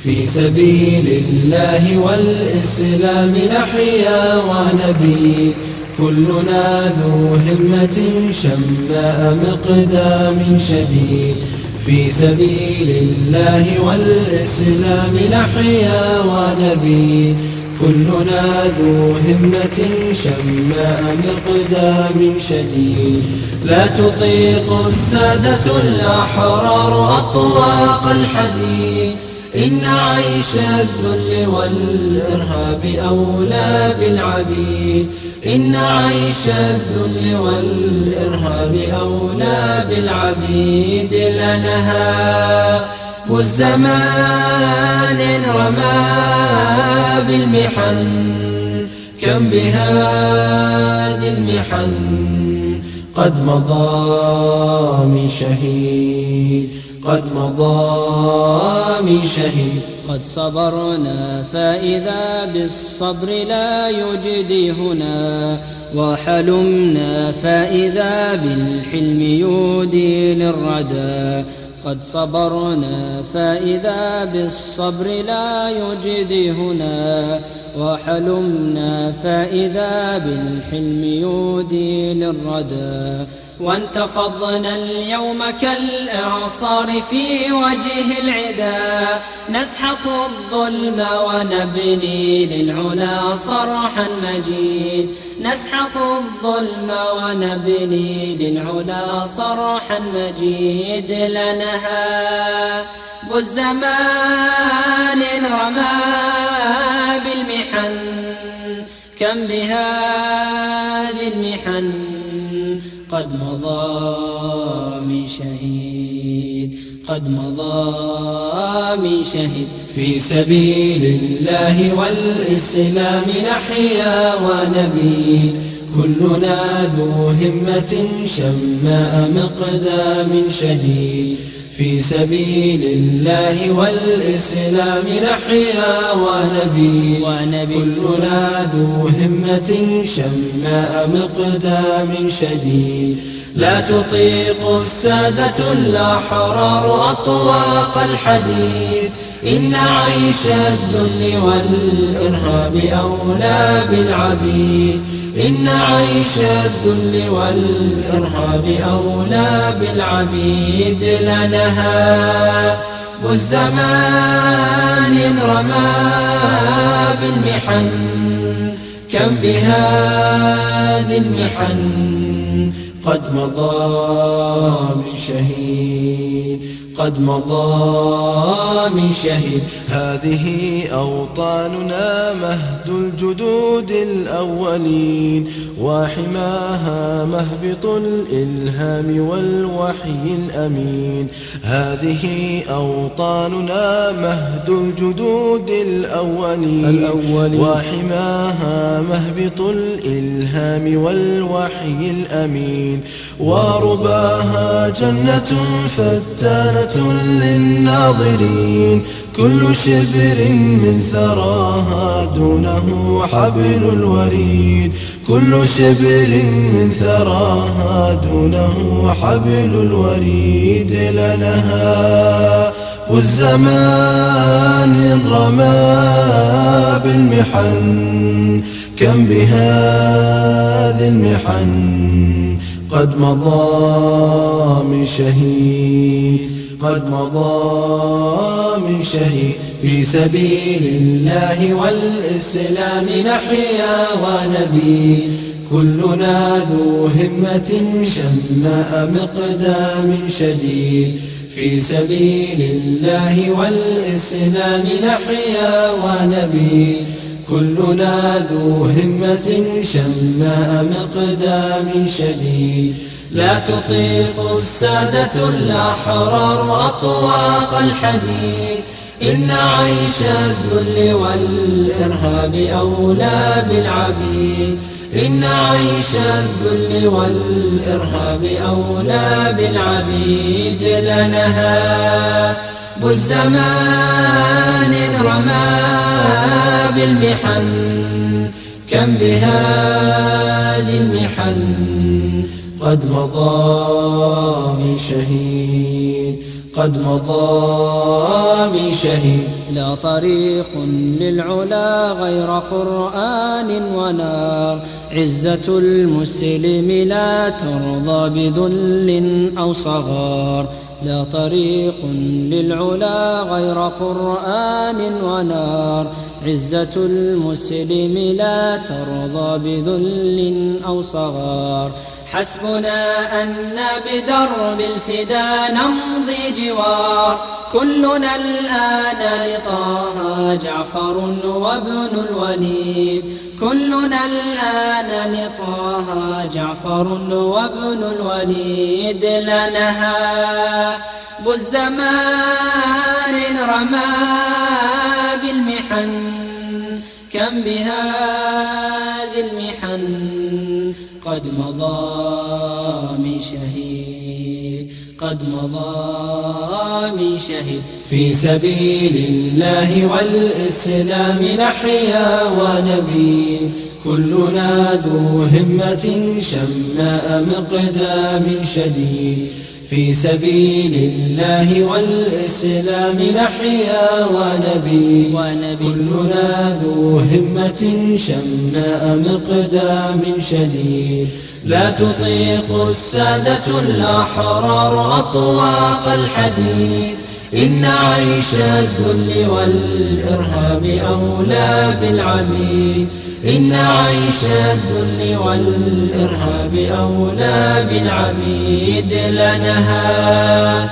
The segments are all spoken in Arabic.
في سبيل الله والإسلام نحيا ونبي، كلنا ذو همة شماء مقدام شديد. في سبيل الله والإسلام نحيا ونبي، كلنا ذو همة شماء مقدام شديد. لا تطيق السادة الأحرار أطواق الحديد، إن عيش الذل والإرهاب أولى بالعبيد. إن عيش الذل والإرهاب أولى بالعبيد. لنهاب الزمان رمى بالمحن، كم بهذه المحن قد مضى من شهيد، قد مضى من شهيد. قد صبرنا فإذا بالصبر لا يجدي هنا، وحلمنا فإذا بالحلم يودي للردى. قد صبرنا فإذا بالصبر لا يجدي هنا، وحلمنا فإذا بالحلم يودي للردى. وانتفضنا اليوم كالإعصار في وجه العدا، نسحق الظلم ونبني للعلا صرحا مجيد. نسحق الظلم ونبني للعلا صرحا مجيد. لنهاب الزمان رمى بالمحن، كم بهذه المحن قد مضى من شهيد، قد مضى من شهيد. في سبيل الله والإسلام نحيا ونبي، كلنا ذو همة شماء مقدام شديد. في سبيل الله والإسلام نحيا ونبي، كلنا ذو همة شماء مقدام شديد. لا تطيق السادة الأحرار أطواق الحديد، إن عيش الذل والإرهاب أولى بالعبيد. إن عيش الذل والإرهاب أولى بالعبيد. لنهاب الزمان رمى بالمحن، كم بهذه المحن قد مضى من شهيد، قد مضى من شهيد. هذه أوطاننا مهد الجدود الأولين، وحماها مهبط الإلهام والوحي الأمين. هذه أوطاننا مهد الجدود الأولين، وحماها مهبط الإلهام والوحي الأمين. ورباها جنة فتانة للناظرين، كل شبر من ثراها دونه حبل الوريد. كل شبر من ثراها دونه حبل الوريد. لنهاب الزمان رمى بالمحن، كم بهذه المحن قد مضى من شهيد، قد مضى من شهيد. في سبيل الله والإسلام نحيا ونبي، كلنا ذو همة شماء مقدام شديد. في سبيل الله والإسلام نحيا ونبي، كلنا ذو همة شماء مقدام شديد. لا تطيق السادة الأحرار أطواق الحديد، إن عيش الذل والإرهاب أولى بالعبيد. إن عيش الذل والإرهاب أولى بالعبيد. لنهاب الزمان رمى بالمحن، كم بهذه المحن قد مضى من شهيد، قد مضى من شهيد. لا طريق للعلا غير قرآن ونار، عزة المسلم لا ترضى بذل أو صغار. لا طريق للعلا غير قرآن ونار، عزة المسلم لا ترضى بذل أو صغار. حسبنا أن بدرب الفدا نمضي جوار، كلنا الآن لطه جعفر وابن الوليد، كلنا الآن لطه جعفر وابن الوليد. لا نهاب الزمان رمى بالمحن، كم بهذه المحن قد مضى من شهيد، قد مضى من شهيد. في سبيل الله والإسلام نحيا ونبي، كلنا ذو همة شماء مقدام شديد. في سبيل الله والإسلام نحيا ونبي، كلنا ذو همة شماء مقدام شديد. لا تطيق السادة الأحرار أطواق الحديد، إن عيش الذل والإرهاب أولى بالعبيد، إن عيش الذل والإرهاب أولى بالعبيد. لنهاب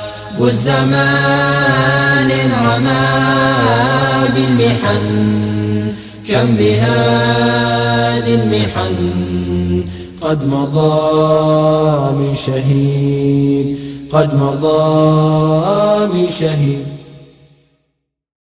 الزمان رمى بالمحن، كم بهذه المحن قد مضى من شهيد، قد مضى من شهيد.